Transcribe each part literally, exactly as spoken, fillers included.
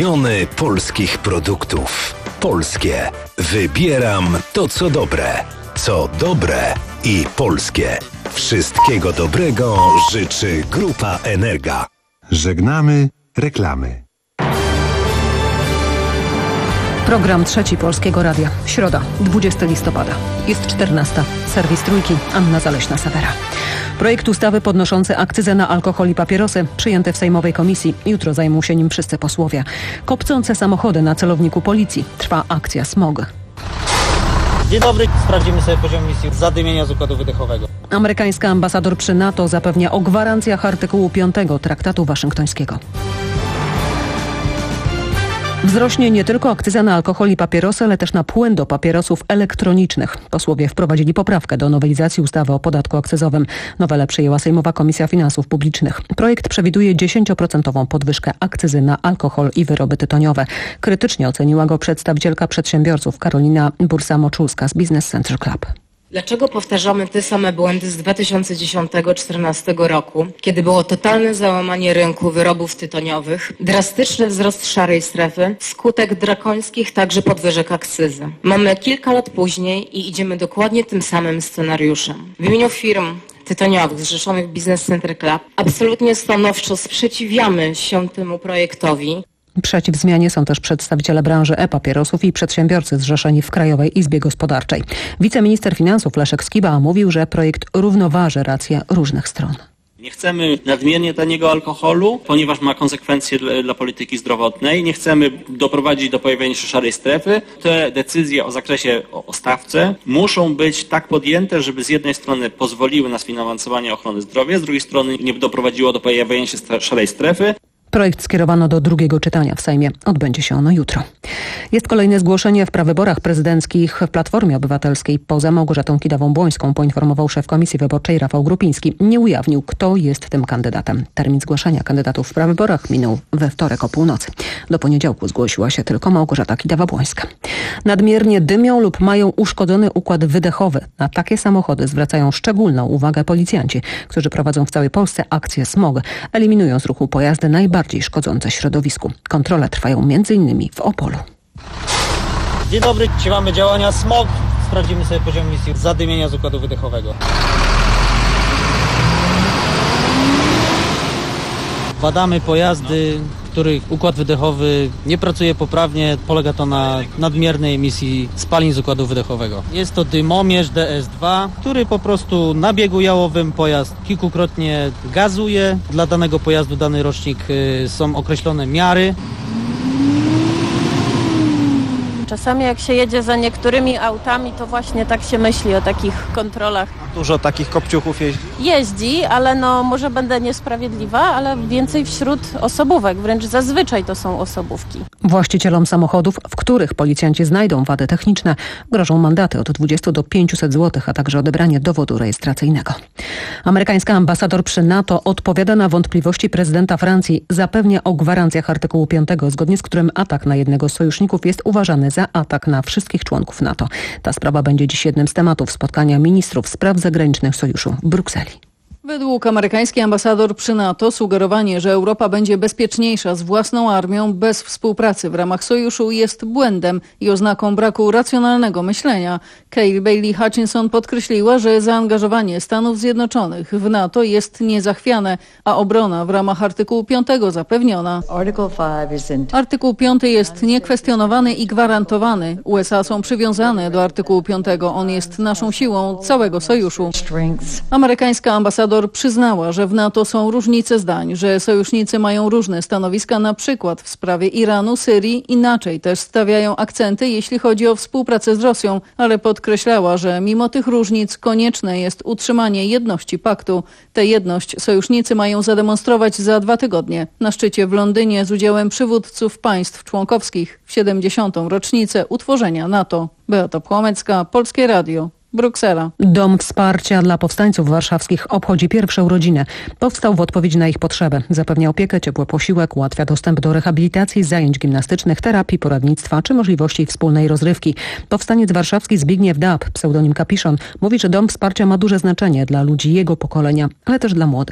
miliony polskich produktów. Polskie. Wybieram to, co dobre. Co dobre i polskie. Wszystkiego dobrego życzy Grupa Energa. Żegnamy reklamy. Program Trzeci Polskiego Radia. Środa, dwudziestego listopada. Jest czternasta. Serwis Trójki. Anna Zaleśna-Sawera. Projekt ustawy podnoszący akcyzę na alkohol i papierosy przyjęty w sejmowej komisji. Jutro zajmą się nim wszyscy posłowie. Kopcące samochody na celowniku policji. Trwa akcja Smog. Dzień dobry, sprawdzimy sobie poziom emisji zadymienia z układu wydechowego. Amerykańska ambasador przy NATO zapewnia o gwarancjach artykułu piątego Traktatu Waszyngtońskiego. Wzrośnie nie tylko akcyza na alkohol i papierosy, ale też na płyn do papierosów elektronicznych. Posłowie wprowadzili poprawkę do nowelizacji ustawy o podatku akcyzowym. Nowelę przyjęła Sejmowa Komisja Finansów Publicznych. Projekt przewiduje dziesięcioprocentową podwyżkę akcyzy na alkohol i wyroby tytoniowe. Krytycznie oceniła go przedstawicielka przedsiębiorców Karolina Bursa-Moczulska z Business Center Club. Dlaczego powtarzamy te same błędy z dwa tysiące dziesiątego do dwa tysiące czternastego roku, kiedy było totalne załamanie rynku wyrobów tytoniowych, drastyczny wzrost szarej strefy, skutek drakońskich także podwyżek akcyzy. Mamy kilka lat później i idziemy dokładnie tym samym scenariuszem. W imieniu firm tytoniowych zrzeszonych w Business Center Club absolutnie stanowczo sprzeciwiamy się temu projektowi. Przeciw zmianie są też przedstawiciele branży e-papierosów i przedsiębiorcy zrzeszeni w Krajowej Izbie Gospodarczej. Wiceminister finansów Leszek Skiba mówił, że projekt równoważy racje różnych stron. Nie chcemy nadmiernie taniego alkoholu, ponieważ ma konsekwencje dla, dla polityki zdrowotnej. Nie chcemy doprowadzić do pojawienia się szarej strefy. Te decyzje o zakresie o, o stawce muszą być tak podjęte, żeby z jednej strony pozwoliły na sfinansowanie ochrony zdrowia, z drugiej strony nie doprowadziło do pojawienia się szarej strefy. Projekt skierowano do drugiego czytania w Sejmie. Odbędzie się ono jutro. Jest kolejne zgłoszenie w prawyborach prezydenckich w Platformie Obywatelskiej. Poza Małgorzatą Kidawą-Błońską poinformował szef Komisji Wyborczej Rafał Grupiński. Nie ujawnił, kto jest tym kandydatem. Termin zgłaszania kandydatów w prawyborach minął we wtorek o północy. Do poniedziałku zgłosiła się tylko Małgorzata Kidawa-Błońska. Nadmiernie dymią lub mają uszkodzony układ wydechowy. Na takie samochody zwracają szczególną uwagę policjanci, którzy prowadzą w całej Polsce akcję Smog. Eliminują z ruchu pojazdy najbardziej bardziej szkodzące środowisku. Kontrole trwają między innymi w Opolu. Dzień dobry, dzisiaj mamy działania Smog. Sprawdzimy sobie poziom emisji zadymienia z układu wydechowego. Badamy pojazdy, których układ wydechowy nie pracuje poprawnie. Polega to na nadmiernej emisji spalin z układu wydechowego. Jest to dymomierz D S dwa, który po prostu na biegu jałowym pojazd kilkukrotnie gazuje. Dla danego pojazdu, dany rocznik są określone miary. Czasami jak się jedzie za niektórymi autami, to właśnie tak się myśli o takich kontrolach. Dużo takich kopciuchów jeździ? Jeździ, ale no może będę niesprawiedliwa, ale więcej wśród osobówek, wręcz zazwyczaj to są osobówki. Właścicielom samochodów, w których policjanci znajdą wady techniczne, grożą mandaty od dwudziestu do pięciuset złotych, a także odebranie dowodu rejestracyjnego. Amerykańska ambasador przy NATO odpowiada na wątpliwości prezydenta Francji, zapewnia o gwarancjach artykułu piątego, zgodnie z którym atak na jednego z sojuszników jest uważany za atak na wszystkich członków NATO. Ta sprawa będzie dziś jednym z tematów spotkania ministrów spraw zagranicznych sojuszu w Brukseli. Według amerykańskiej ambasador przy NATO sugerowanie, że Europa będzie bezpieczniejsza z własną armią bez współpracy w ramach sojuszu jest błędem i oznaką braku racjonalnego myślenia. Kay Bailey Hutchinson podkreśliła, że zaangażowanie Stanów Zjednoczonych w NATO jest niezachwiane, a obrona w ramach artykułu piątego zapewniona. Artykuł piąty jest niekwestionowany i gwarantowany. U S A są przywiązane do artykułu piątego. On jest naszą siłą całego sojuszu. Amerykańska ambasador przyznała, że w NATO są różnice zdań, że sojusznicy mają różne stanowiska, na przykład w sprawie Iranu, Syrii, inaczej też stawiają akcenty, jeśli chodzi o współpracę z Rosją, ale podkreślała, że mimo tych różnic konieczne jest utrzymanie jedności paktu. Tę jedność sojusznicy mają zademonstrować za dwa tygodnie na szczycie w Londynie z udziałem przywódców państw członkowskich w siedemdziesiątą rocznicę utworzenia NATO. Beata Płomecka, Polskie Radio. Bruksela. Dom Wsparcia dla Powstańców Warszawskich obchodzi pierwsze urodziny. Powstał w odpowiedzi na ich potrzeby. Zapewnia opiekę, ciepły posiłek, ułatwia dostęp do rehabilitacji, zajęć gimnastycznych, terapii, poradnictwa czy możliwości wspólnej rozrywki. Powstaniec warszawski Zbigniew Dab, pseudonim Kapiszon, mówi, że Dom Wsparcia ma duże znaczenie dla ludzi jego pokolenia, ale też dla młodych.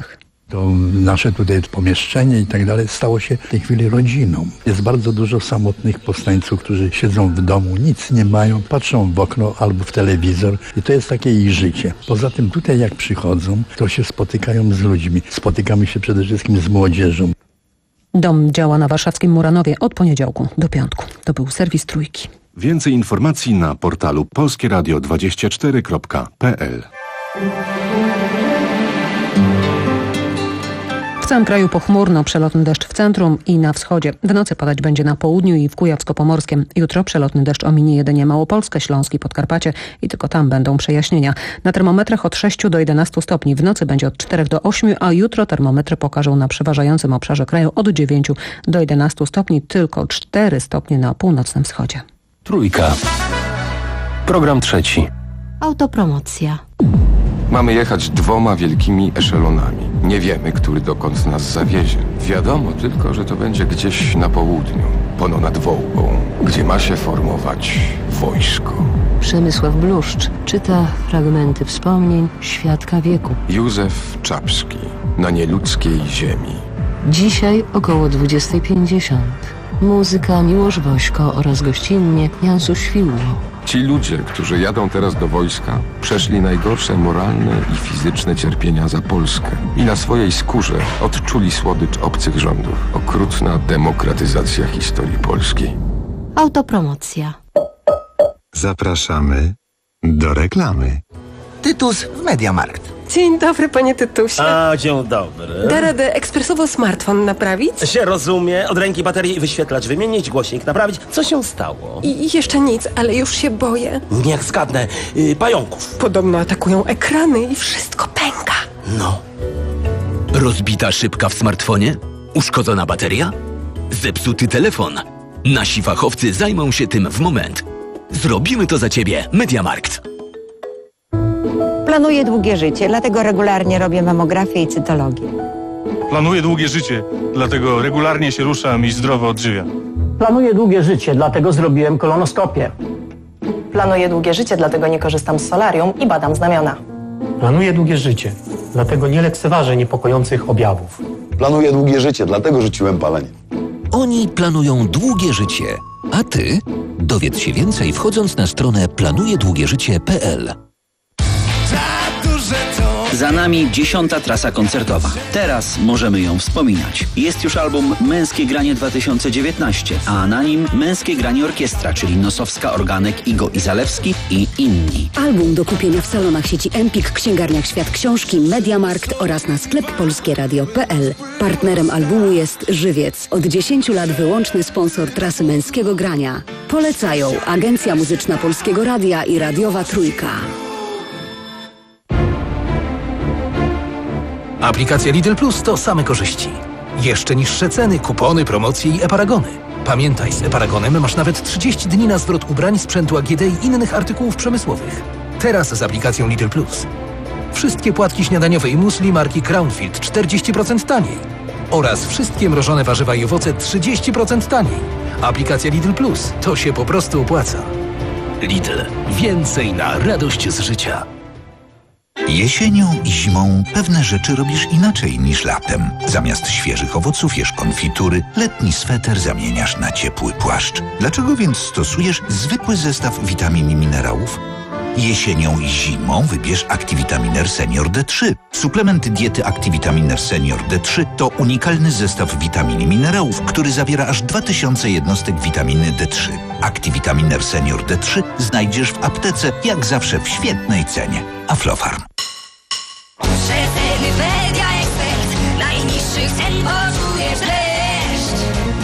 To nasze tutaj pomieszczenie i tak dalej stało się w tej chwili rodziną. Jest bardzo dużo samotnych powstańców, którzy siedzą w domu, nic nie mają, patrzą w okno albo w telewizor i to jest takie ich życie. Poza tym tutaj jak przychodzą, to się spotykają z ludźmi. Spotykamy się przede wszystkim z młodzieżą. Dom działa na warszawskim Muranowie od poniedziałku do piątku. To był serwis Trójki. Więcej informacji na portalu polskie radio dwadzieścia cztery kropka p l. W całym kraju pochmurno, przelotny deszcz w centrum i na wschodzie. W nocy padać będzie na południu i w Kujawsko-Pomorskiem. Jutro przelotny deszcz ominie jedynie Małopolskę, Śląsk i Podkarpacie i tylko tam będą przejaśnienia. Na termometrach od sześciu do jedenastu stopni. W nocy będzie od czterech do ośmiu, a jutro termometry pokażą na przeważającym obszarze kraju od dziewięciu do jedenastu stopni. Tylko cztery stopnie na północnym wschodzie. Trójka. Program trzeci. Autopromocja. Mamy jechać dwoma wielkimi eszelonami. Nie wiemy, który dokąd nas zawiezie. Wiadomo tylko, że to będzie gdzieś na południu, pono nad Wołgą, gdzie ma się formować wojsko. Przemysław Bluszcz czyta fragmenty wspomnień świadka wieku. Józef Czapski na nieludzkiej ziemi. Dzisiaj około dwudziestej pięćdziesiąt. Muzyka Miłosz Wośko oraz gościnnie Jansu Świłło. Ci ludzie, którzy jadą teraz do wojska, przeszli najgorsze moralne i fizyczne cierpienia za Polskę i na swojej skórze odczuli słodycz obcych rządów. Okrutna demokratyzacja historii polskiej. Autopromocja. Zapraszamy do reklamy. Tytus w Mediamarkt. Dzień dobry, panie Tytusie. A, dzień dobry. Da radę ekspresowo smartfon naprawić? Się rozumie. Od ręki baterii wyświetlacz wymienić, głośnik naprawić. Co się stało? I jeszcze nic, ale już się boję. Niech zgadnę. Yy, pająków. Podobno atakują ekrany i wszystko pęka. No. Rozbita szybka w smartfonie? Uszkodzona bateria? Zepsuty telefon? Nasi fachowcy zajmą się tym w moment. Zrobimy to za ciebie. Mediamarkt. Planuję długie życie, dlatego regularnie robię mamografię i cytologię. Planuję długie życie, dlatego regularnie się ruszam i zdrowo odżywiam. Planuję długie życie, dlatego zrobiłem kolonoskopię. Planuję długie życie, dlatego nie korzystam z solarium i badam znamiona. Planuję długie życie, dlatego nie lekceważę niepokojących objawów. Planuję długie życie, dlatego rzuciłem palenie. Oni planują długie życie, a ty dowiedz się więcej wchodząc na stronę planuje długie życie kropka p l. Za nami dziesiąta trasa koncertowa. Teraz możemy ją wspominać. Jest już album Męskie Granie dwa tysiące dziewiętnaście, a na nim Męskie Granie Orkiestra, czyli Nosowska, Organek, Igo i Zalewski i inni. Album do kupienia w salonach sieci Empik, księgarniach Świat Książki, Mediamarkt oraz na sklep polskie radio kropka p l. Partnerem albumu jest Żywiec. Od dziesięciu lat wyłączny sponsor trasy Męskiego Grania. Polecają Agencja Muzyczna Polskiego Radia i Radiowa Trójka. Aplikacja Lidl Plus to same korzyści. Jeszcze niższe ceny, kupony, promocje i e-paragony. Pamiętaj, z e-paragonem masz nawet trzydzieści dni na zwrot ubrań, sprzętu A G D i innych artykułów przemysłowych. Teraz z aplikacją Lidl Plus. Wszystkie płatki śniadaniowe i musli marki Crownfield czterdzieści procent taniej. Oraz wszystkie mrożone warzywa i owoce trzydzieści procent taniej. Aplikacja Lidl Plus to się po prostu opłaca. Lidl. Więcej na radość z życia. Jesienią i zimą pewne rzeczy robisz inaczej niż latem. Zamiast świeżych owoców jesz konfitury, letni sweter zamieniasz na ciepły płaszcz. Dlaczego więc stosujesz zwykły zestaw witamin i minerałów? Jesienią i zimą wybierz Activitaminer Senior D trzy. Suplement diety Activitaminer Senior D trzy to unikalny zestaw witamin i minerałów, który zawiera aż dwa tysiące jednostek witaminy D trzy. Activitaminer Senior D trzy znajdziesz w aptece, jak zawsze w świetnej cenie. Aflofarm. Przeceny Media Expert. Najniższych cen poczujesz deszcz.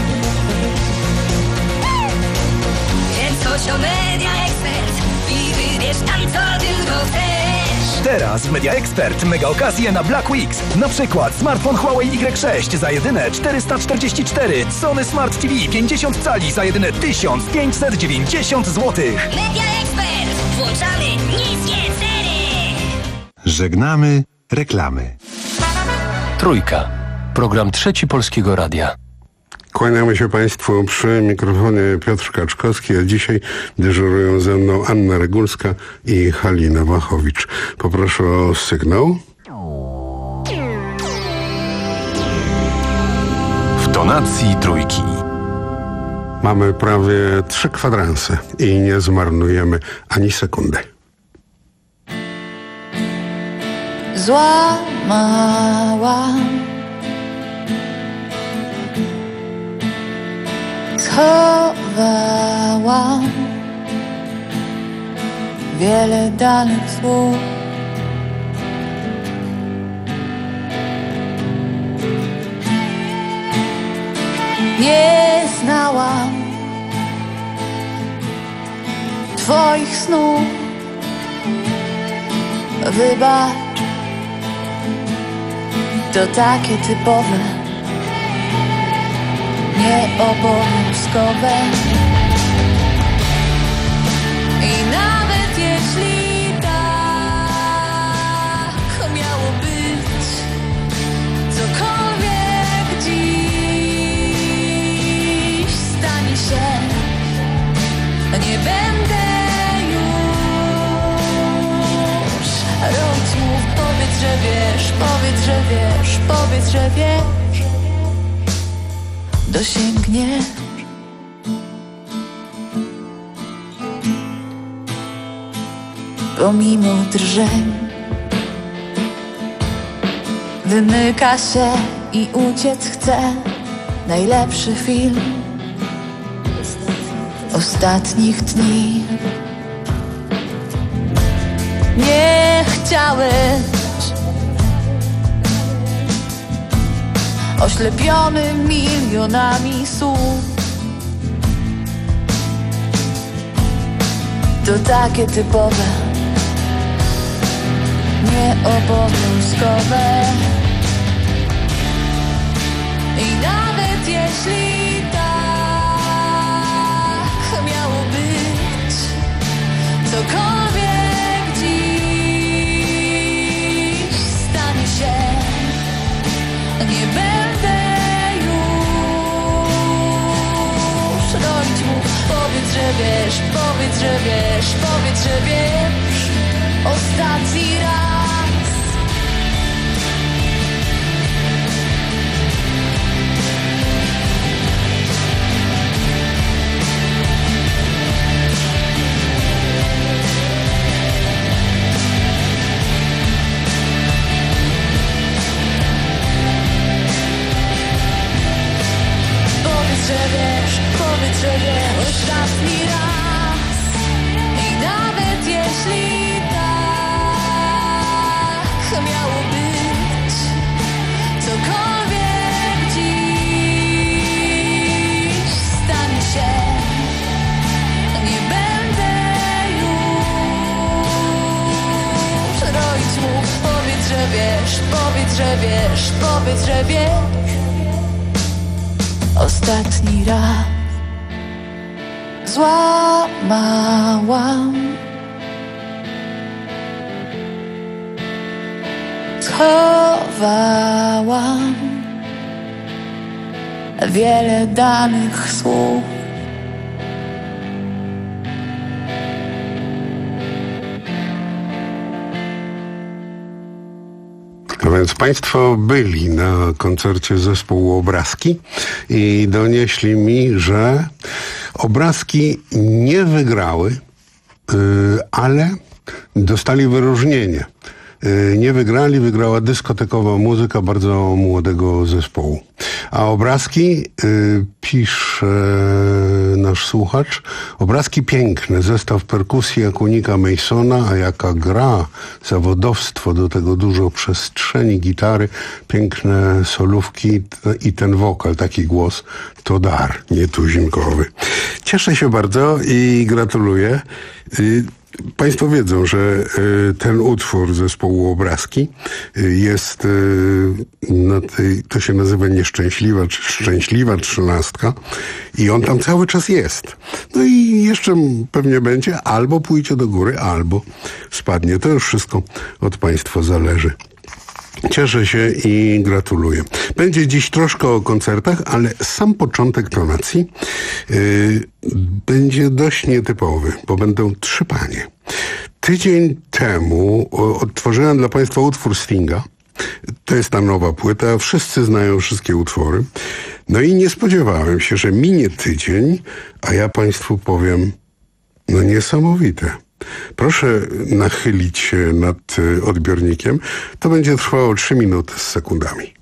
Więc chodź do Media Expert i wybierz tam, co tylko chcesz. Teraz w Media Expert mega okazje na Black Weeks. Na przykład smartfon Huawei Y sześć za jedyne czterysta czterdzieści cztery, Sony Smart T V pięćdziesiąt cali za jedyne tysiąc pięćset dziewięćdziesiąt złotych. Media Expert. Włączamy niskie ceny. Żegnamy reklamy. Trójka. Program Trzeci Polskiego Radia. Kłaniamy się Państwu przy mikrofonie Piotr Kaczkowski, a dzisiaj dyżurują ze mną Anna Regulska i Halina Wachowicz. Poproszę o sygnał. Tonacji Trójki. Mamy prawie trzy kwadranse i nie zmarnujemy ani sekundy. Złamałam, schowałam wiele danych słów. Nie znałam twoich snów. Wybacz, to takie typowe, nieobowiązkowe. I nawet jeśli tak miało być, cokolwiek dziś stanie się, nie będę już robić mów. Powiedz, że wiesz, powiedz, że wiesz, powiedz, że wiesz, dosięgniesz. Pomimo drżeń wymyka się i uciec chce. Najlepszy film ostatnich dni. Nie chciałeś, oślepiony milionami słów. To takie typowe, nieobowiązkowe. I nawet jeśli tak miało być, cokolwiek dziś stanie się, nie będę już robić mów. Powiedz, że wiesz, powiedz, że wiesz, powiedz, że wiesz, ostatni raz. Powiedz, że wiesz, powiedz, że wiesz, ostatni raz. I nawet jeśli tak miało być, cokolwiek dziś stanie się, nie będę już robić mów. Powiedz, że wiesz, powiedz, że wiesz, powiedz, że wiesz, ostatni raz. Złamałam, schowałam wiele danych słów. A więc państwo byli na koncercie zespołu Obrazki i donieśli mi, że Obrazki nie wygrały, yy, ale dostali wyróżnienie. Yy, nie wygrali, wygrała dyskotekowa muzyka bardzo młodego zespołu. A Obrazki, yy, pisze nasz słuchacz, Obrazki piękne, zestaw perkusji jak unika Masona, a jaka gra, zawodowstwo, do tego dużo przestrzeni, gitary, piękne solówki i ten wokal, taki głos, to dar nietuzinkowy. Cieszę się bardzo i gratuluję. Yy, Państwo wiedzą, że y, ten utwór zespołu Obrazki y, jest, y, na tej, to się nazywa Nieszczęśliwa czy Szczęśliwa Trzynastka i on tam cały czas jest. No i jeszcze pewnie będzie, albo pójdzie do góry, albo spadnie. To już wszystko od Państwa zależy. Cieszę się i gratuluję. Będzie dziś troszkę o koncertach, ale sam początek tonacji yy, będzie dość nietypowy, bo będą trzy panie. Tydzień temu odtworzyłem dla Państwa utwór Stinga. To jest ta nowa płyta. Wszyscy znają wszystkie utwory. No i nie spodziewałem się, że minie tydzień, a ja państwu powiem, no niesamowite. Proszę nachylić się nad odbiornikiem. To będzie trwało trzy minuty z sekundami.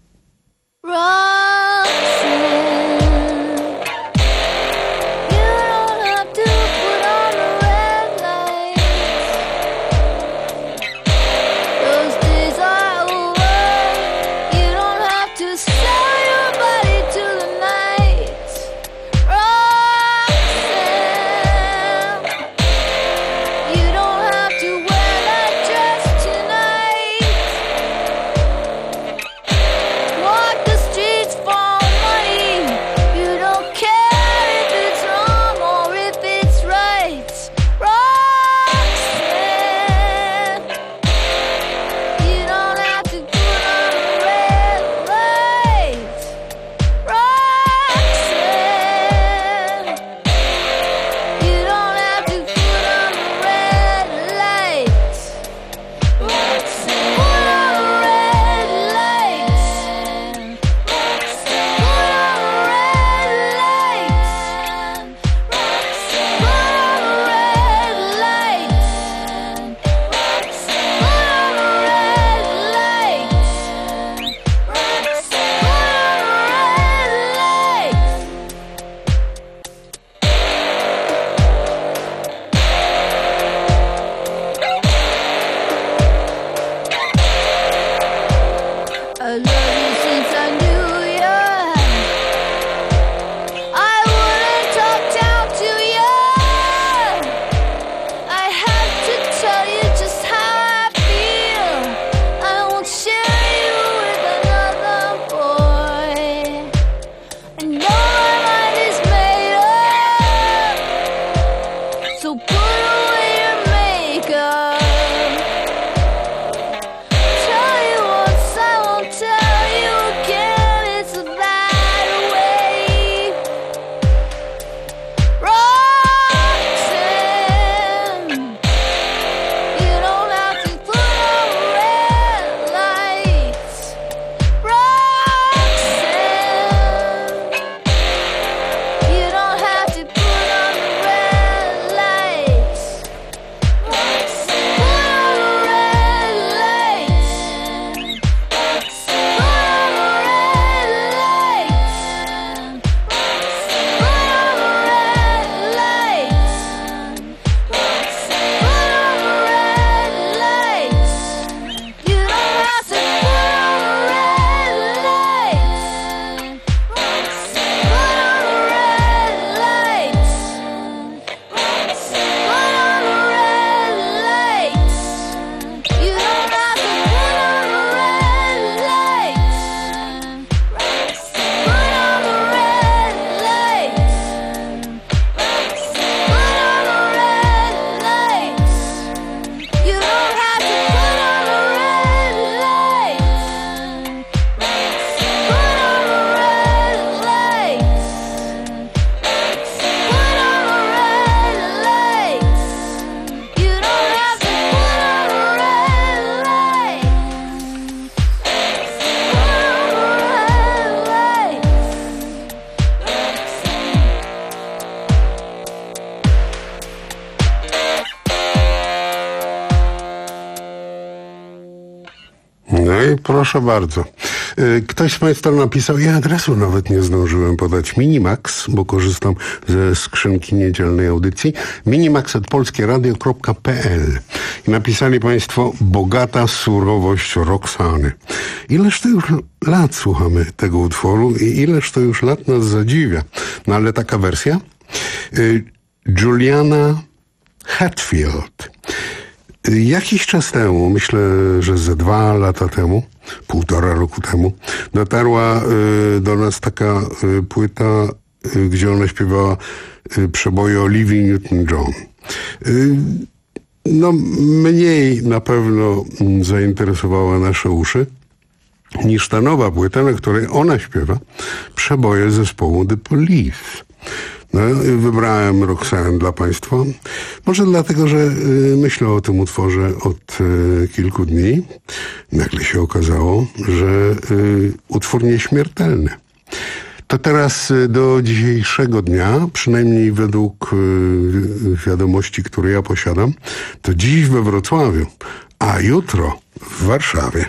No i proszę bardzo. Ktoś z państwa napisał, ja adresu nawet nie zdążyłem podać, Minimax, bo korzystam ze skrzynki niedzielnej audycji, minimax at polskieradio kropka p l. I napisali państwo, bogata surowość Roxany. Ileż to już lat słuchamy tego utworu i ileż to już lat nas zadziwia. No ale taka wersja? Juliana Hatfield. Jakiś czas temu, myślę, że ze dwa lata temu, półtora roku temu, dotarła y, do nas taka y, płyta, y, gdzie ona śpiewała y, przeboje Olivii Newton-John. Y, no, mniej na pewno y, zainteresowała nasze uszy niż ta nowa płyta, na której ona śpiewa przeboje zespołu The Police. No, wybrałem Roxanne dla państwa. Może dlatego, że y, myślę o tym utworze od y, kilku dni. Nagle się okazało, że y, utwór nieśmiertelny. To teraz do dzisiejszego dnia, przynajmniej według wiadomości, które ja posiadam, to dziś we Wrocławiu, a jutro w Warszawie.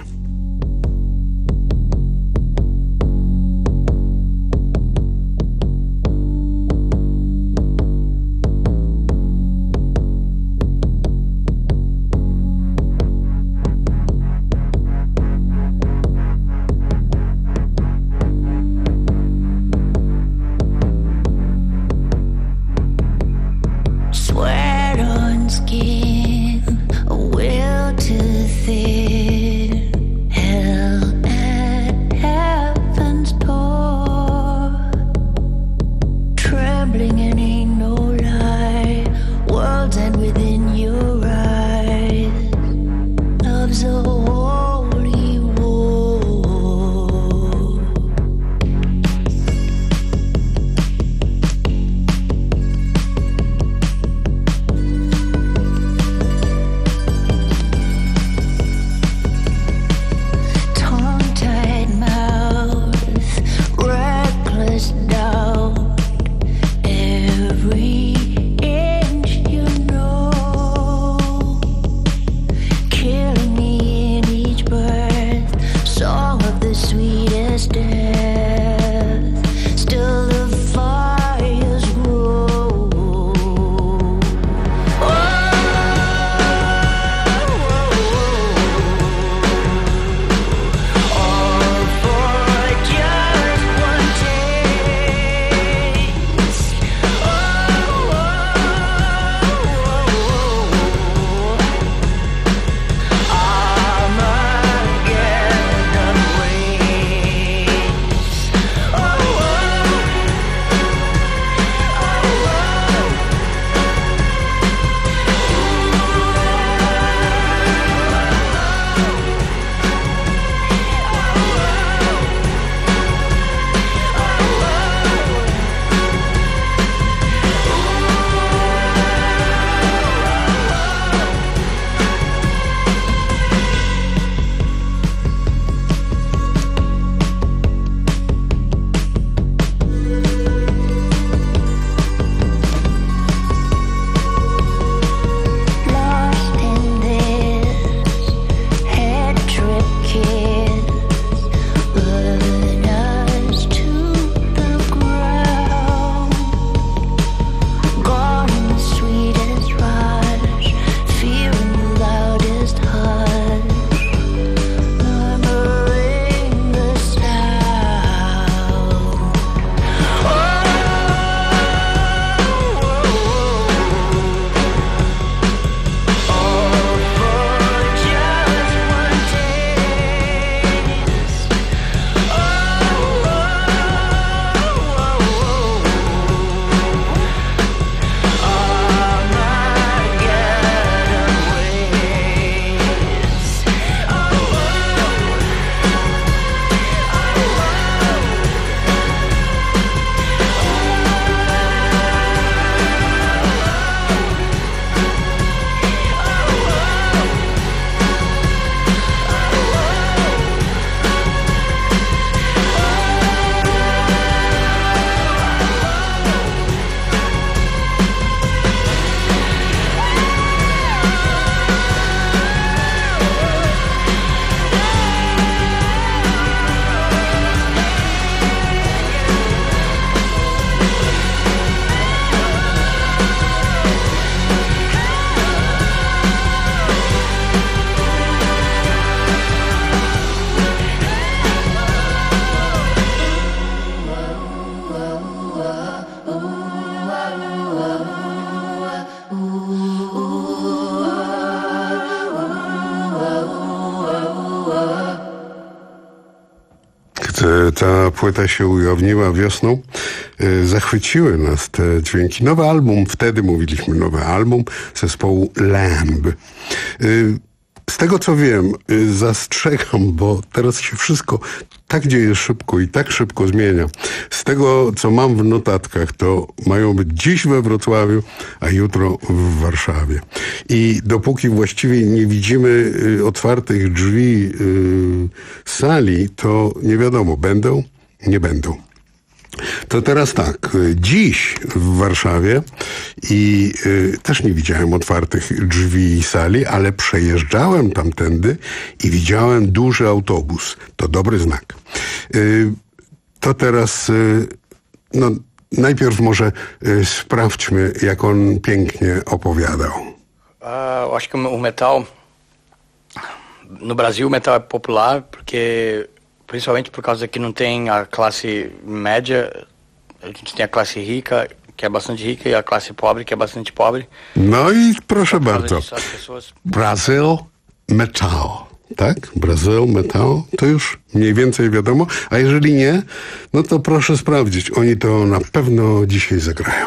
ta płyta się ujawniła wiosną, zachwyciły nas te dźwięki. Nowy album, wtedy mówiliśmy nowy album zespołu Lamb. Z tego co wiem, zastrzegam, bo teraz się wszystko tak dzieje szybko i tak szybko zmienia. Z tego co mam w notatkach, to mają być dziś we Wrocławiu, a jutro w Warszawie. I dopóki właściwie nie widzimy otwartych drzwi sali, to nie wiadomo, będą, nie będą. To teraz tak, dziś w Warszawie i y, też nie widziałem otwartych drzwi i sali, ale przejeżdżałem tamtędy i widziałem duży autobus. To dobry znak. Y, to teraz, y, no najpierw może y, sprawdźmy, jak on pięknie opowiadał. Ah, eu acho que o metal, no Brasil o metal é popular porque, principalmente por causa que não tem a classe média, a gente tem a classe rica, que é bastante rica, e a classe pobre, que é bastante pobre. No i proszę bardzo, Brazil Metal, tak? Brazil Metal, to już mniej więcej wiadomo, a jeżeli nie, no to proszę sprawdzić, oni to na pewno dzisiaj zagrają.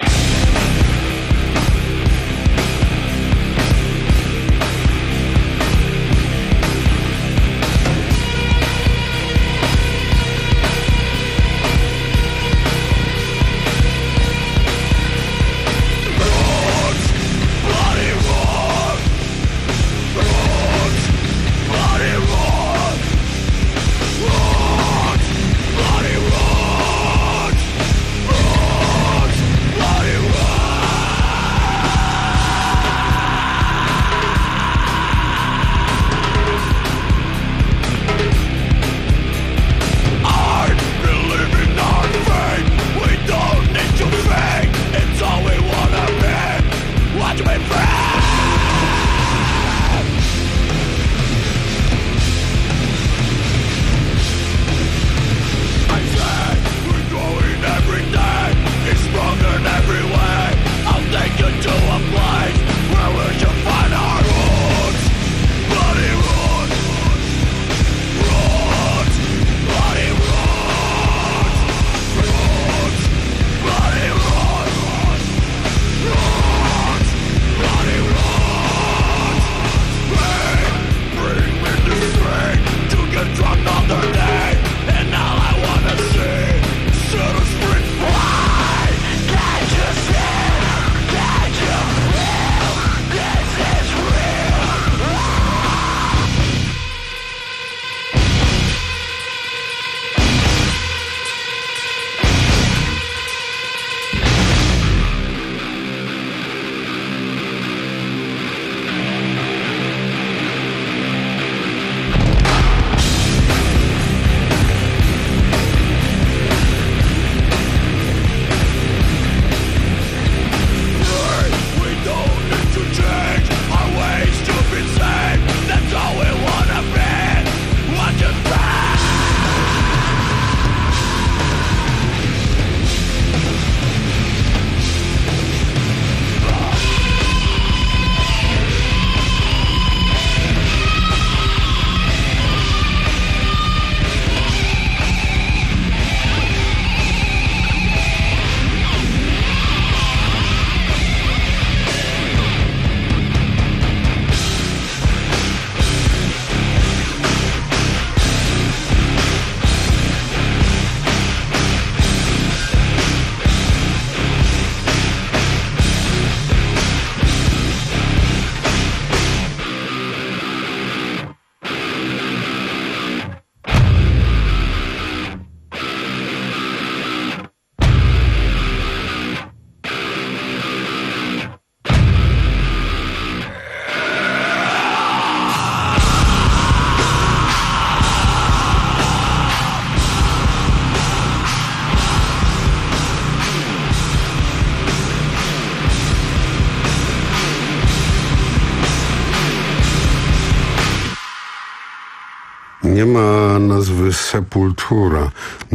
Nie ma nazwy Sepultura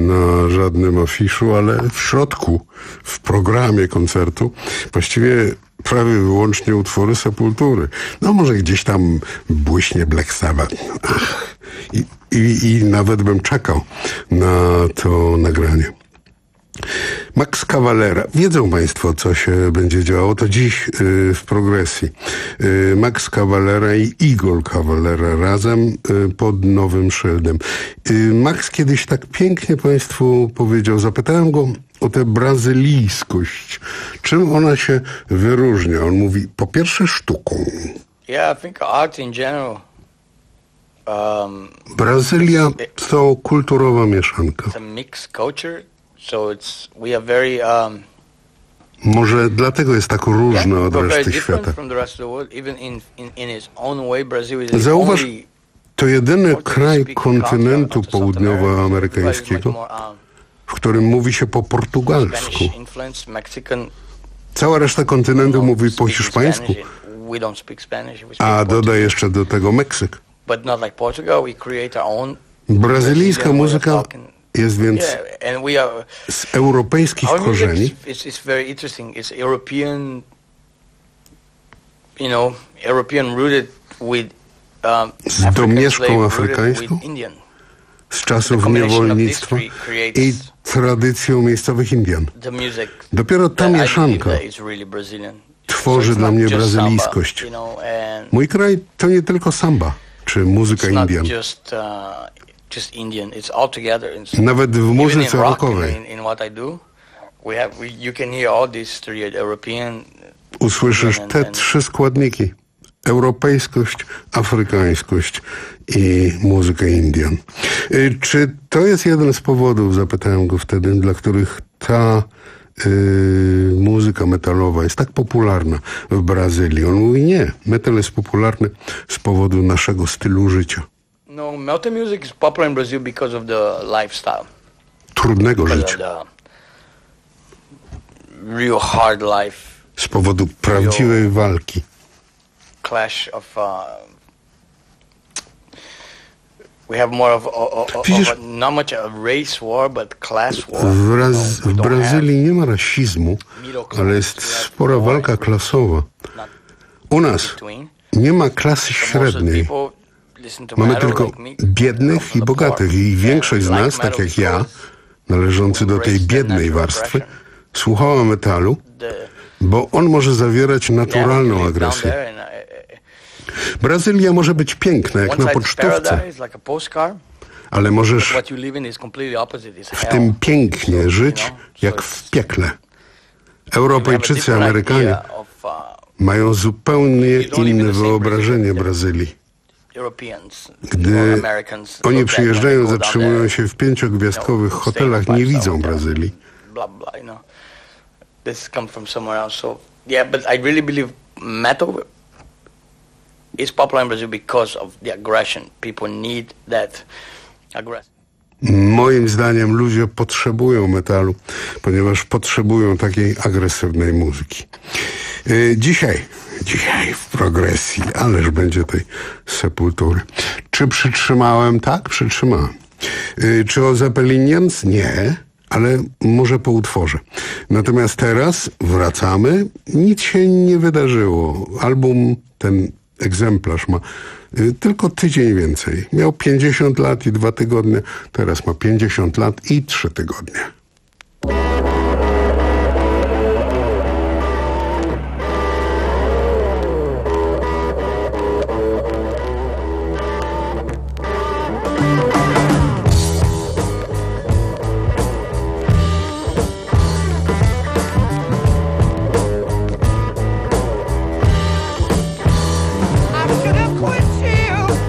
na żadnym afiszu, ale w środku, w programie koncertu właściwie prawie wyłącznie utwory Sepultury. No może gdzieś tam błyśnie Black Sabbath. Ach, i, i, i nawet bym czekał na to nagranie. Max Cavalera. Wiedzą Państwo, co się będzie działo. To dziś y, w progresji. Y, Max Cavalera i Igor Cavalera razem y, pod nowym szyldem. Y, Max kiedyś tak pięknie Państwu powiedział. Zapytałem go o tę brazylijskość. Czym ona się wyróżnia? On mówi, po pierwsze sztuką. Yeah, I think art in general. Um, Brazylia to kulturowa mieszanka. It's a mixed culture. So it's we are very um, Może dlatego jest tak różny od reszty świata. Zauważ, to jedyny kraj kontynentu południowoamerykańskiego, w którym mówi się po portugalsku. Cała reszta kontynentu mówi po hiszpańsku, a doda jeszcze do tego Meksyk. Brazylijska muzyka jest więc z europejskich korzeni. Z domieszką afrykańską, z czasów niewolnictwa i tradycją miejscowych Indian. Dopiero ta mieszanka tworzy dla mnie brazylijskość. Mój kraj to nie tylko samba czy muzyka Indian. Nawet w muzyce rockowej usłyszysz te trzy składniki: europejskość, afrykańskość i muzykę Indian. Czy to jest jeden z powodów, zapytałem go wtedy, dla których ta yy, muzyka metalowa jest tak popularna w Brazylii? On mówi nie, metal jest popularny z powodu naszego stylu życia. No, metal music is popular in Brazil because of the lifestyle. Trudnego życia. Real hard life. Z powodu prawdziwej walki. Clash of uh, we have more of, of, of, Widzisz, of a, not much a race war, but class war. W, Braz- w Brazylii nie ma rasizmu, ale jest spora walka klasowa. U nas nie ma klasy średniej. Mamy tylko biednych i bogatych i większość z nas, tak jak ja, należący do tej biednej warstwy, słuchała metalu, bo on może zawierać naturalną agresję. Brazylia może być piękna, jak na pocztówce, ale możesz w tym pięknie żyć, jak w piekle. Europejczycy, Amerykanie mają zupełnie inne wyobrażenie Brazylii. Gdy oni przyjeżdżają, zatrzymują się w pięciogwiazdkowych hotelach, nie widzą Brazylii. This comes from somewhere else. So yeah, but I really believe metal is popular in Brazil because of the aggression. People need that aggression. Moim zdaniem ludzie potrzebują metalu, ponieważ potrzebują takiej agresywnej muzyki. Dzisiaj, dzisiaj w progresji, ależ będzie tej sepultury. Czy przytrzymałem? Tak, przytrzymałem. Czy o Zeppelinians? Nie. Ale może po utworze. Natomiast teraz wracamy. Nic się nie wydarzyło. Album, ten egzemplarz ma y, tylko tydzień więcej. Miał pięćdziesiąt lat i dwa tygodnie. Teraz ma pięćdziesiąt lat i trzy tygodnie.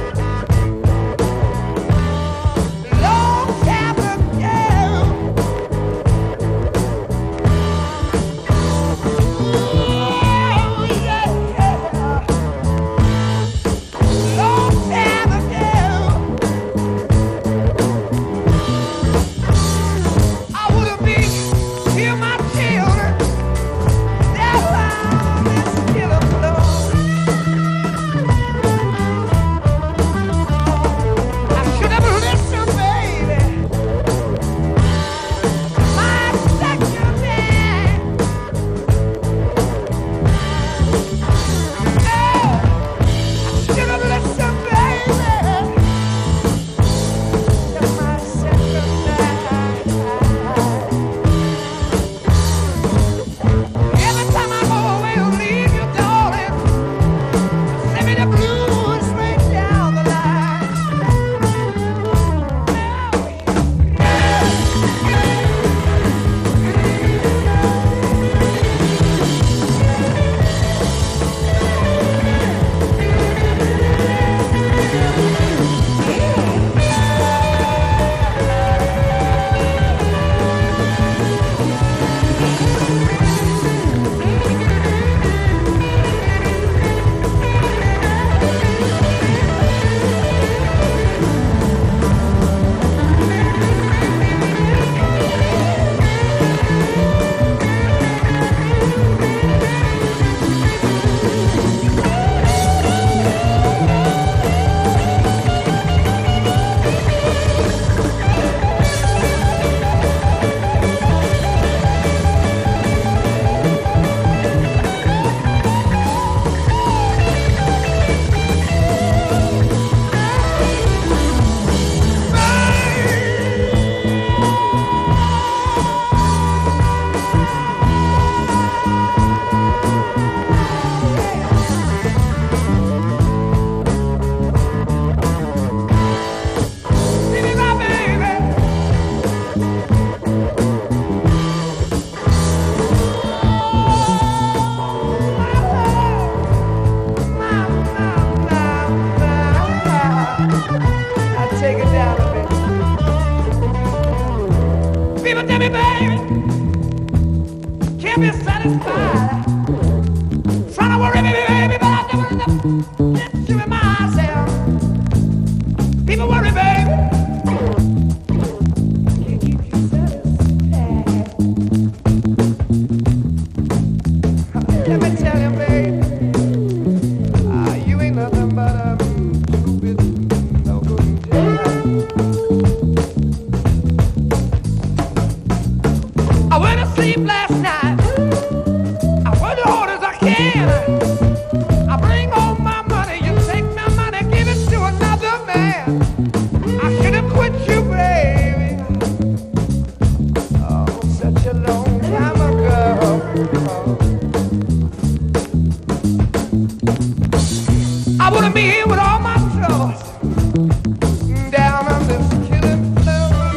Long time ago, satisfied. Trying to worry me, baby, but I never enough get to myself. People worry, baby. Can't keep you satisfied. Let me tell you, baby, ah, you ain't nothing but a stupid, no good child. I went to sleep last night. I worked as hard as I can. I bring home my money. You take my money, give it to another man. I should have quit you, baby. Oh, such a long time ago. I wouldn't be here with all my troubles down on this killing floor.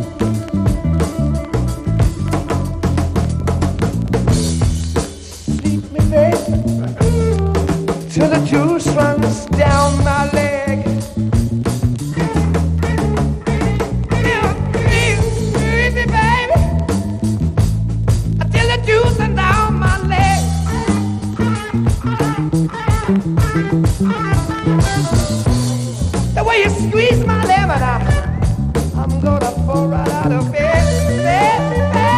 Sleep me, baby, till the juice runs down my leg. Sleep me, baby, till the juice runs down my leg. The way you squeeze my lemon out, I'm gonna fall right out of bed. bed, bed, bed.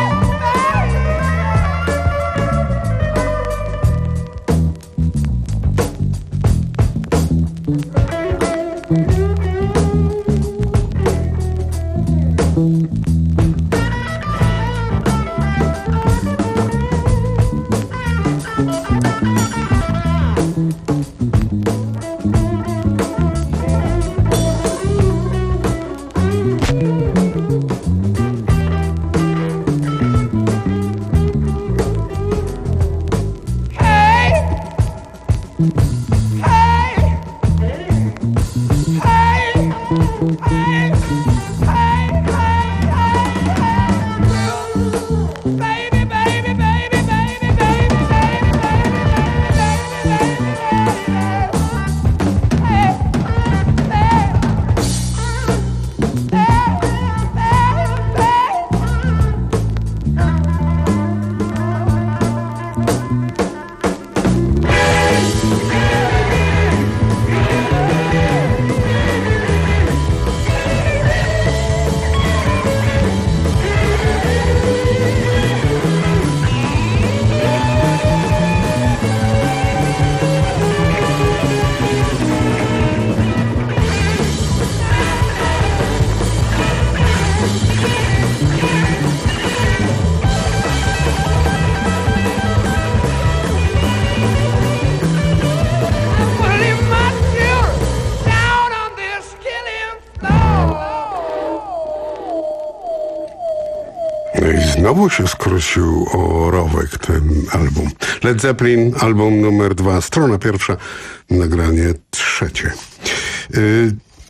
Znowu się skrócił o rowek ten album. Led Zeppelin, album numer dwa, strona pierwsza, nagranie trzecie. Yy,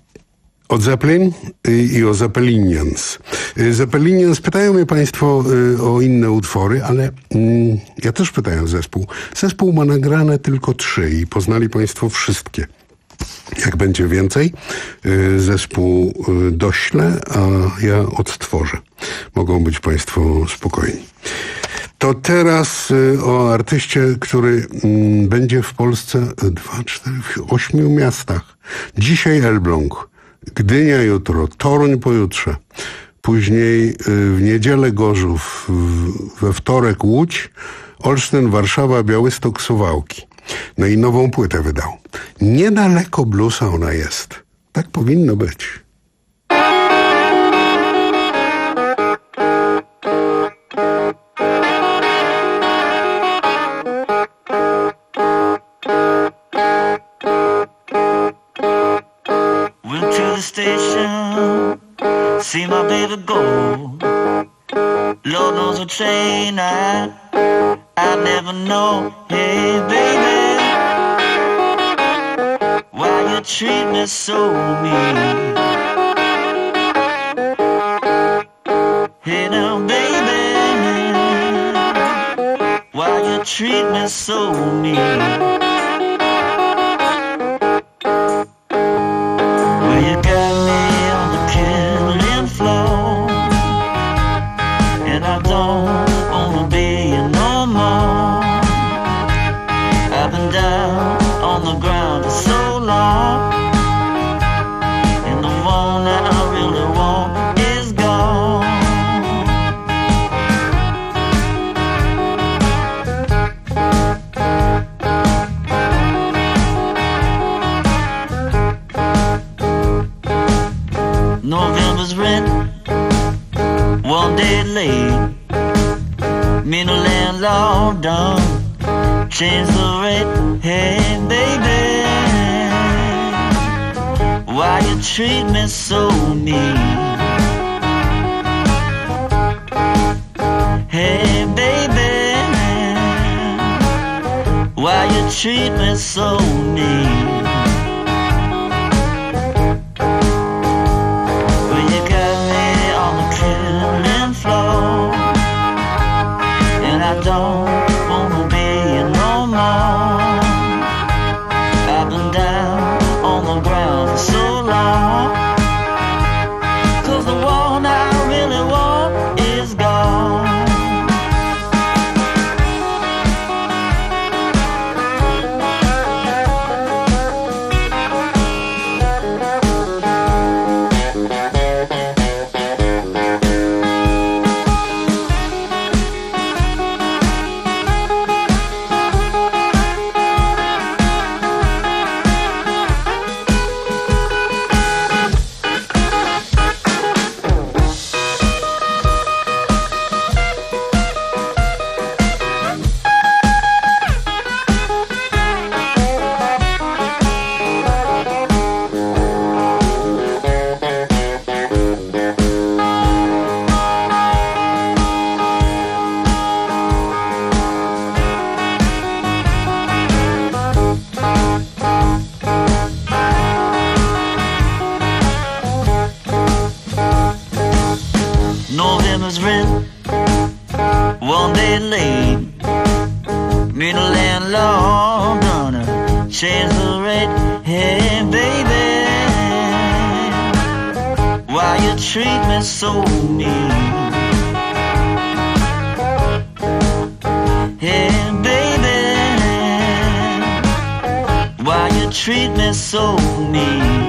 o Zeppelin i, i o Zeppelinians. Yy, Zeppelinians, pytają mnie państwo yy, o inne utwory, ale yy, ja też pytałem zespół. Zespół ma nagrane tylko trzy i poznali państwo wszystkie. Jak będzie więcej, zespół doślę, a ja odtworzę. Mogą być państwo spokojni. To teraz o artyście, który będzie w Polsce dwa, cztery, w ośmiu miastach. Dzisiaj Elbląg, Gdynia jutro, Toruń pojutrze, później w niedzielę Gorzów, we wtorek Łódź, Olsztyn, Warszawa, Białystok, Suwałki. No i nową płytę wydał. Niedaleko bluesa ona jest. Tak powinno być. Went to the station, see my baby go. Lord knows a train I, I never know. Hey baby, why you treat me so mean? Hey now baby, why you treat me so mean? Well, you got me on the killing floor, and I don't wanna be no more. long, and the one that I really want is gone. November's rent, one day late. Me and the landlord done change the rate. Hey baby, why you treat me so mean? Hey baby, why you treat me so mean? Well, you got me on the killing floor, and I don't wanna be here no more. I've been down on the ground for so long, 'cause the one I really want is gone. November's rent, one day late. Me and the landlord gonna change the rate. Hey baby, why you treat me so mean? Hey baby, why you treat me so mean?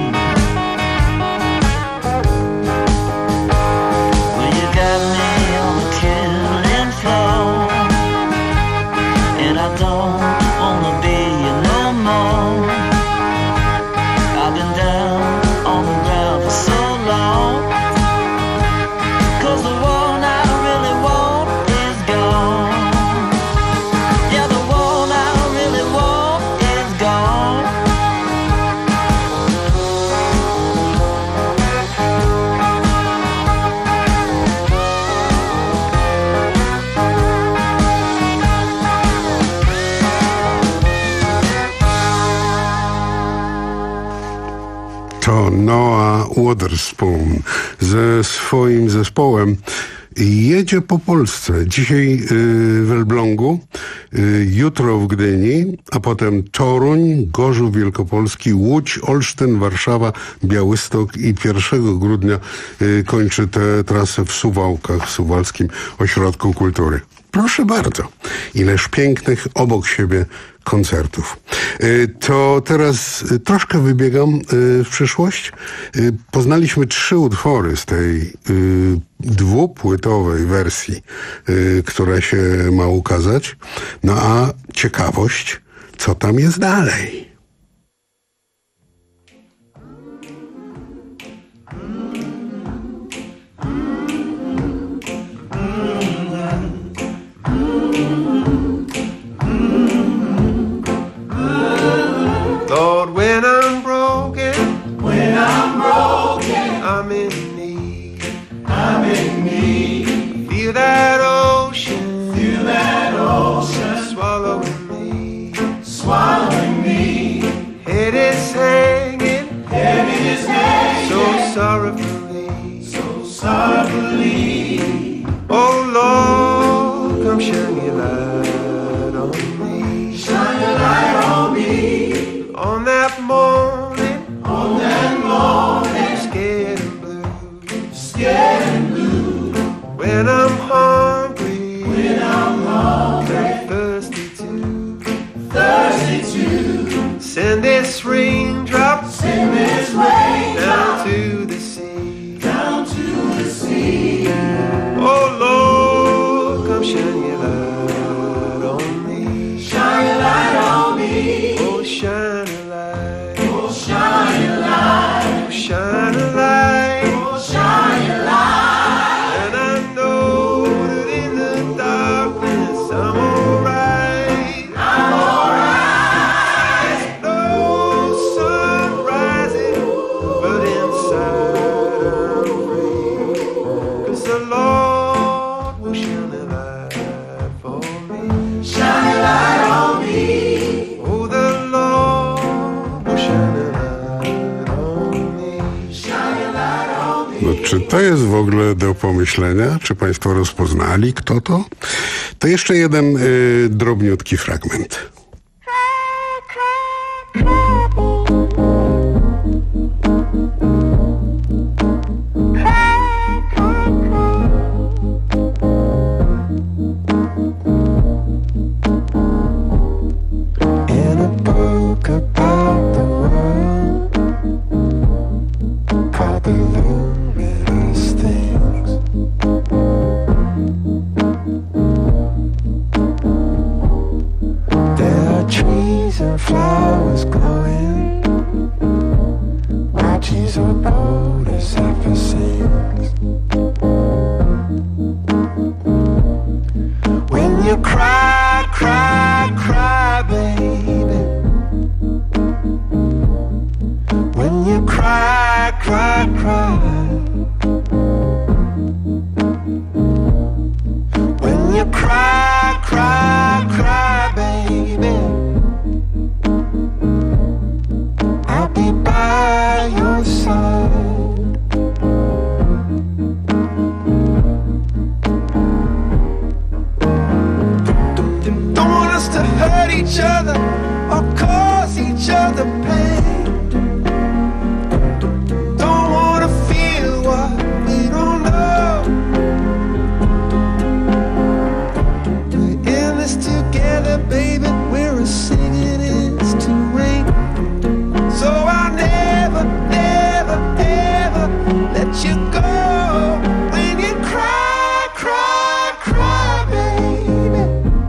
Got me on the killing floor, and I don't wanna be here no more. I've been down on the ground for so long, 'cause the one I really want is gone. Yeah, the one I really want is gone. To Noah Witherspoon ze swoim zespołem jedzie po Polsce. Dzisiaj w Elblągu, jutro w Gdyni, a potem Toruń, Gorzów Wielkopolski, Łódź, Olsztyn, Warszawa, Białystok i pierwszego grudnia kończy tę trasę w Suwałkach, w Suwalskim Ośrodku Kultury. Proszę bardzo, ileż pięknych obok siebie koncertów. To teraz troszkę wybiegam w przyszłość. Poznaliśmy trzy utwory z tej dwupłytowej wersji, która się ma ukazać. No a ciekawość, co tam jest dalej. Lord, when I'm broken, when I'm broken, I'm in need, I'm in need. Feel that ocean, feel that ocean, swallowing me, swallowing me. jest w ogóle do pomyślenia. Czy państwo rozpoznali, kto to? To jeszcze jeden y, drobniutki fragment. Flowers glowing, watches are bold as ever sings. When you cry, cry, cry, baby. When you cry, cry, cry. When you cry, cry, cry, baby. By your side. Don't want us to hurt each other or cause each other pain. Don't want to feel what we don't know. We're in this together, baby. We're a singing instrument. So I never, never, ever let you go. When you cry, cry, cry, baby.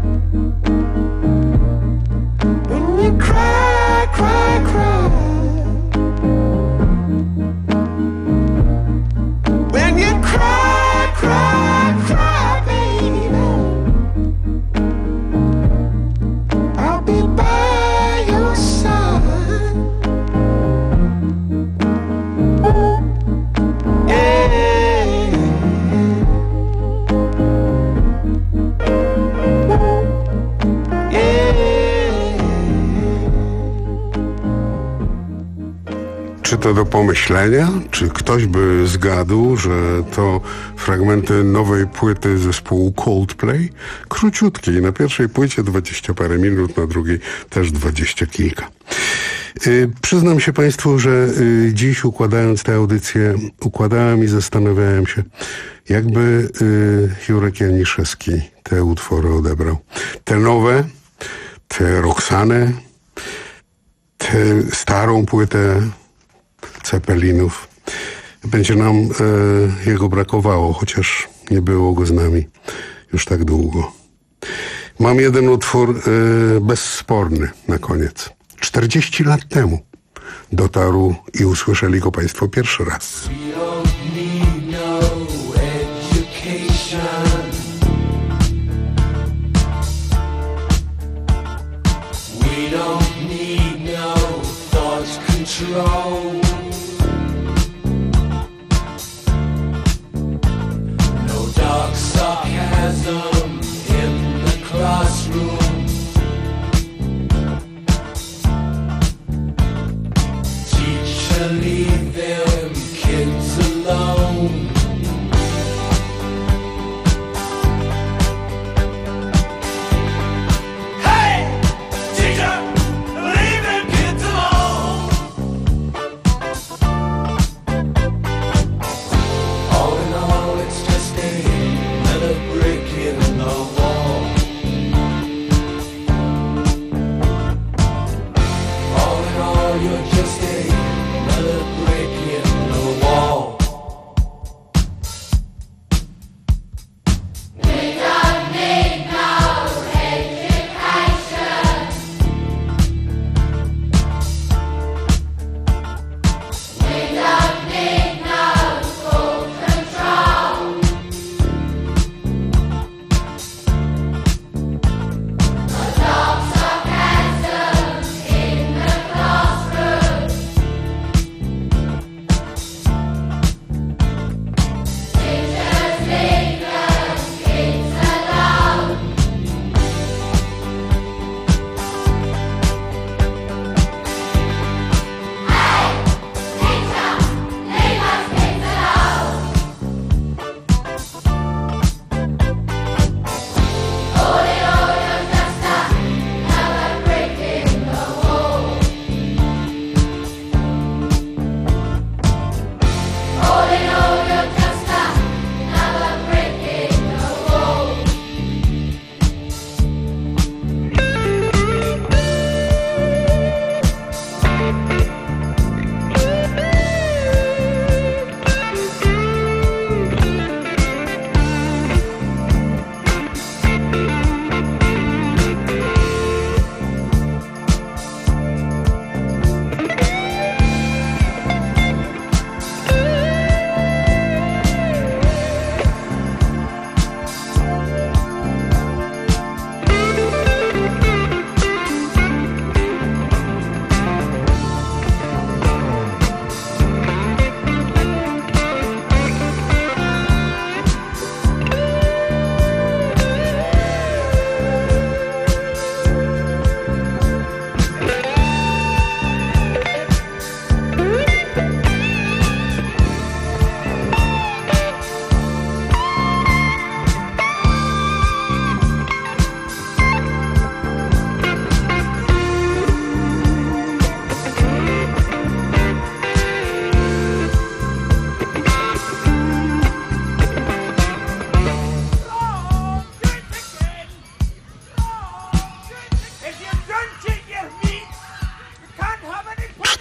When you cry, cry, cry. When you cry, cry, cry, baby. I'll be by your side. Czy to do pomyślenia? Czy ktoś by zgadł, że to fragmenty nowej płyty zespołu Coldplay? Króciutkiej, na pierwszej płycie dwadzieścia parę minut, na drugiej też dwadzieścia kilka. Yy, przyznam się państwu, że yy, dziś układając tę audycję, układałem i zastanawiałem się, jakby yy, Jurek Janiszewski te utwory odebrał. Te nowe, te Roxanę, tę starą płytę Ceppelinów. Będzie nam e, jego brakowało, chociaż nie było go z nami już tak długo. Mam jeden utwór e, bezsporny na koniec. czterdzieści lat temu dotarł i usłyszeli go państwo pierwszy raz. No dark sarcasm in the classroom. Teacher, leave them kids alone. Hey, teacher, leave them kids alone.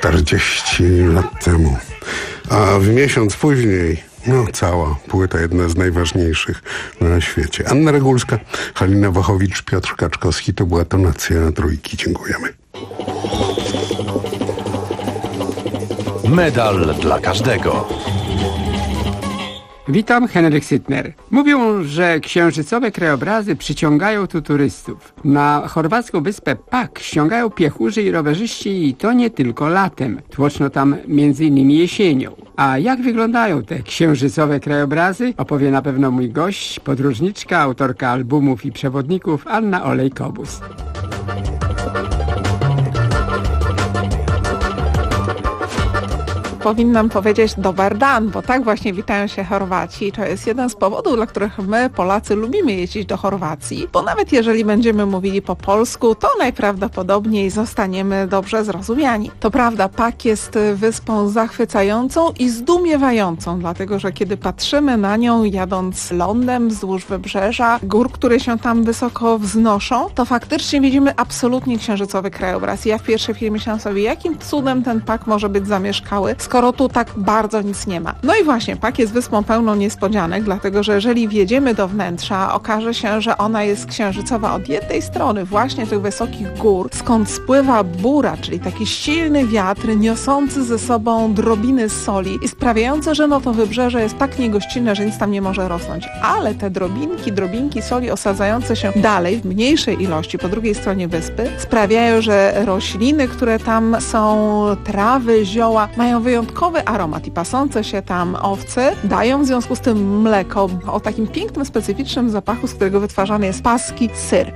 czterdzieści lat temu. A w miesiąc później, no cała płyta, jedna z najważniejszych na świecie. Anna Regulska, Halina Wachowicz, Piotr Kaczkowski. To była tonacja Trójki. Dziękujemy. Medal dla każdego. Witam, Henryk Sytner. Mówią, że księżycowe krajobrazy przyciągają tu turystów. Na chorwacką wyspę Pag ściągają piechurzy i rowerzyści i to nie tylko latem. Tłoczno tam między innymi jesienią. A jak wyglądają te księżycowe krajobrazy, opowie na pewno mój gość, podróżniczka, autorka albumów i przewodników Anna Olej-Kobus. Powinnam powiedzieć dobar dan, bo tak właśnie witają się Chorwaci. To jest jeden z powodów, dla których my, Polacy, lubimy jeździć do Chorwacji, bo nawet jeżeli będziemy mówili po polsku, to najprawdopodobniej zostaniemy dobrze zrozumiani. To prawda, Pag jest wyspą zachwycającą i zdumiewającą, dlatego że kiedy patrzymy na nią jadąc lądem wzdłuż wybrzeża, gór, które się tam wysoko wznoszą, to faktycznie widzimy absolutnie księżycowy krajobraz. Ja w pierwszej chwili myślałam sobie, jakim cudem ten Pag może być zamieszkały, skoro tu tak bardzo nic nie ma. No i właśnie, Pag jest wyspą pełną niespodzianek, dlatego że jeżeli wjedziemy do wnętrza, okaże się, że ona jest księżycowa od jednej strony właśnie tych wysokich gór, skąd spływa bura, czyli taki silny wiatr niosący ze sobą drobiny soli i sprawiający, że no to wybrzeże jest tak niegościnne, że nic tam nie może rosnąć. Ale te drobinki, drobinki soli osadzające się dalej w mniejszej ilości po drugiej stronie wyspy sprawiają, że rośliny, które tam są, trawy, zioła, mają wyjątkowy aromat i pasące się tam owce dają w związku z tym mleko o takim pięknym, specyficznym zapachu, z którego wytwarzany jest paski syr.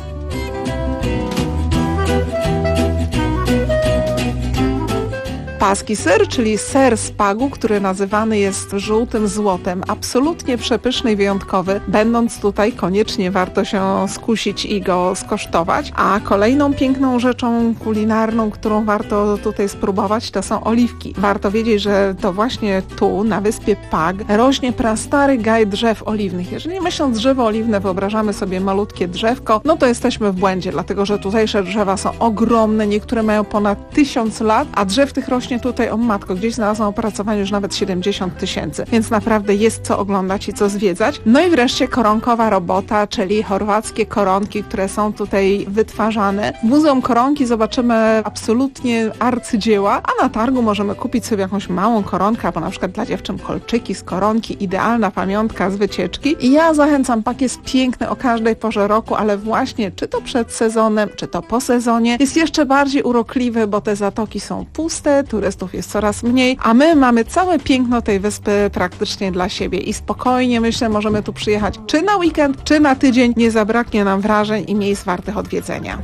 Paski syr, czyli ser z Pagu, który nazywany jest żółtym złotem, absolutnie przepyszny i wyjątkowy. Będąc tutaj, koniecznie warto się skusić i go skosztować. A kolejną piękną rzeczą kulinarną, którą warto tutaj spróbować, to są oliwki. Warto wiedzieć, że to właśnie tu, na wyspie Pag, rośnie prastary gaj drzew oliwnych. Jeżeli myśląc drzewo oliwne wyobrażamy sobie malutkie drzewko, no to jesteśmy w błędzie, dlatego że tutejsze drzewa są ogromne, niektóre mają ponad tysiąc lat, a drzew tych rośnie tutaj, o matko, gdzieś znalazłam opracowanie już nawet siedemdziesiąt tysięcy, więc naprawdę jest co oglądać i co zwiedzać. No i wreszcie koronkowa robota, czyli chorwackie koronki, które są tutaj wytwarzane. W Muzeum Koronki zobaczymy absolutnie arcydzieła, a na targu możemy kupić sobie jakąś małą koronkę, albo na przykład dla dziewczyn kolczyki z koronki, idealna pamiątka z wycieczki. I ja zachęcam, Pag jest piękny o każdej porze roku, ale właśnie czy to przed sezonem, czy to po sezonie jest jeszcze bardziej urokliwy, bo te zatoki są puste, turystów jest coraz mniej, a my mamy całe piękno tej wyspy praktycznie dla siebie i spokojnie, myślę, możemy tu przyjechać czy na weekend, czy na tydzień. Nie zabraknie nam wrażeń i miejsc wartych odwiedzenia.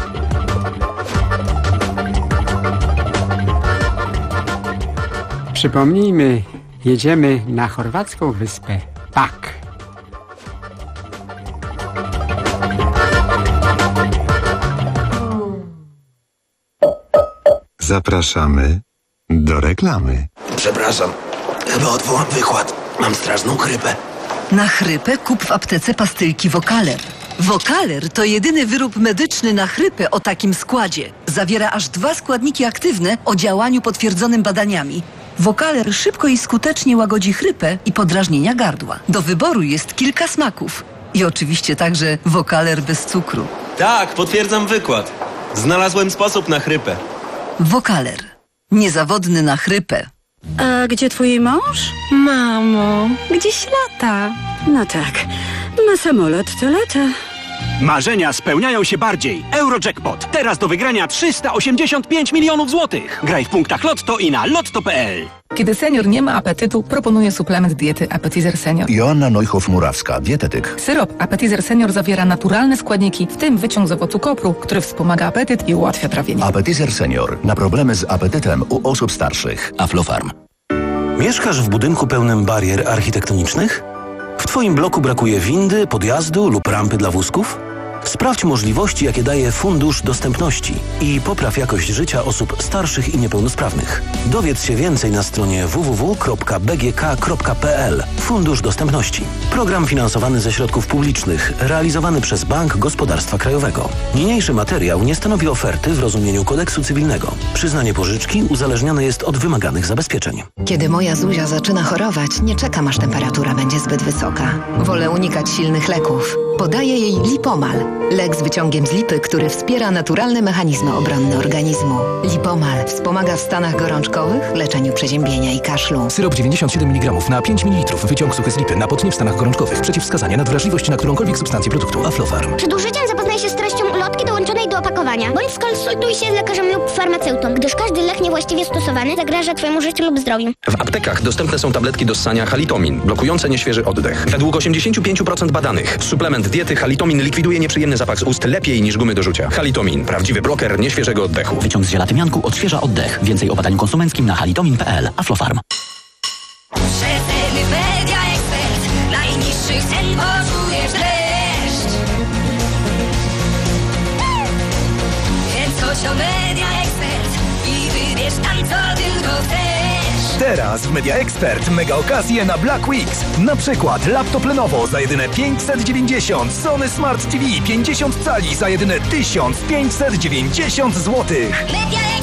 Przypomnijmy, jedziemy na chorwacką wyspę Pag. Zapraszamy do reklamy. Przepraszam, chyba odwołam wykład. Mam straszną chrypę. Na chrypę kup w aptece pastylki Wokaler. Wokaler to jedyny wyrób medyczny na chrypę o takim składzie. Zawiera aż dwa składniki aktywne o działaniu potwierdzonym badaniami. Wokaler szybko i skutecznie łagodzi chrypę i podrażnienia gardła. Do wyboru jest kilka smaków. I oczywiście także Wokaler bez cukru. Tak, potwierdzam wykład. Znalazłem sposób na chrypę. Wokaler. Niezawodny na chrypę. A gdzie twój mąż? Mamo, gdzieś lata. No tak, na samolot to lata. Marzenia spełniają się bardziej. Eurojackpot. Teraz do wygrania trzysta osiemdziesiąt pięć milionów złotych. Graj w punktach Lotto i na lotto kropka pe el. Kiedy senior nie ma apetytu, proponuję suplement diety Appetizer Senior. Joanna Neuhoff-Murawska, dietetyk. Syrop Appetizer Senior zawiera naturalne składniki, w tym wyciąg z owocu kopru, który wspomaga apetyt i ułatwia trawienie. Appetizer Senior. Na problemy z apetytem u osób starszych. Aflofarm. Mieszkasz w budynku pełnym barier architektonicznych? W twoim bloku brakuje windy, podjazdu lub rampy dla wózków? Sprawdź możliwości, jakie daje Fundusz Dostępności i popraw jakość życia osób starszych i niepełnosprawnych. Dowiedz się więcej na stronie w w w kropka b g k kropka p l. Fundusz Dostępności. Program finansowany ze środków publicznych, realizowany przez Bank Gospodarstwa Krajowego. Niniejszy materiał nie stanowi oferty w rozumieniu kodeksu cywilnego. Przyznanie pożyczki uzależnione jest od wymaganych zabezpieczeń. Kiedy moja Zuzia zaczyna chorować, nie czekam, aż temperatura będzie zbyt wysoka. Wolę unikać silnych leków. Podaję jej Lipomal. Lek z wyciągiem z lipy, który wspiera naturalne mechanizmy obronne organizmu. Lipomal wspomaga w stanach gorączkowych, leczeniu przeziębienia i kaszlu. Syrop dziewięćdziesiąt siedem miligramów na pięć mililitrów. Wyciąg suchy z lipy na potnie w stanach gorączkowych. Przeciwwskazania na wrażliwość na którąkolwiek substancję produktu Aflofarm. Przed użyciem zapoznaj się z treścią ulotki dołączonej do opakowania, bądź skonsultuj się z lekarzem lub farmaceutą, gdyż każdy lek niewłaściwie stosowany zagraża Twojemu życiu lub zdrowiu. W aptekach dostępne są tabletki do ssania Halitomin, blokujące nieświeży oddech. Według osiemdziesiąt pięć procent badanych suplement diety Halitomin likwiduje nieprzyjemny zapach z ust lepiej niż gumy do rzucia. Halitomin, prawdziwy bloker nieświeżego oddechu. Wyciąg z ziela tymianku odświeża oddech. Więcej o badaniu konsumenckim na halitomin kropka p l. Aflofarm. Przeceny Media Expert. Najniższych cen poczujesz dreszcz. Więc chodź do Media Expert i wybierz tam, co tylko chcesz. Teraz w Media Expert mega okazje na Black Weeks. Na przykład laptop Lenovo za jedyne pięćset dziewięćdziesiąt, Sony Smart T V pięćdziesiąt cali za jedyne tysiąc pięćset dziewięćdziesiąt złotych. Media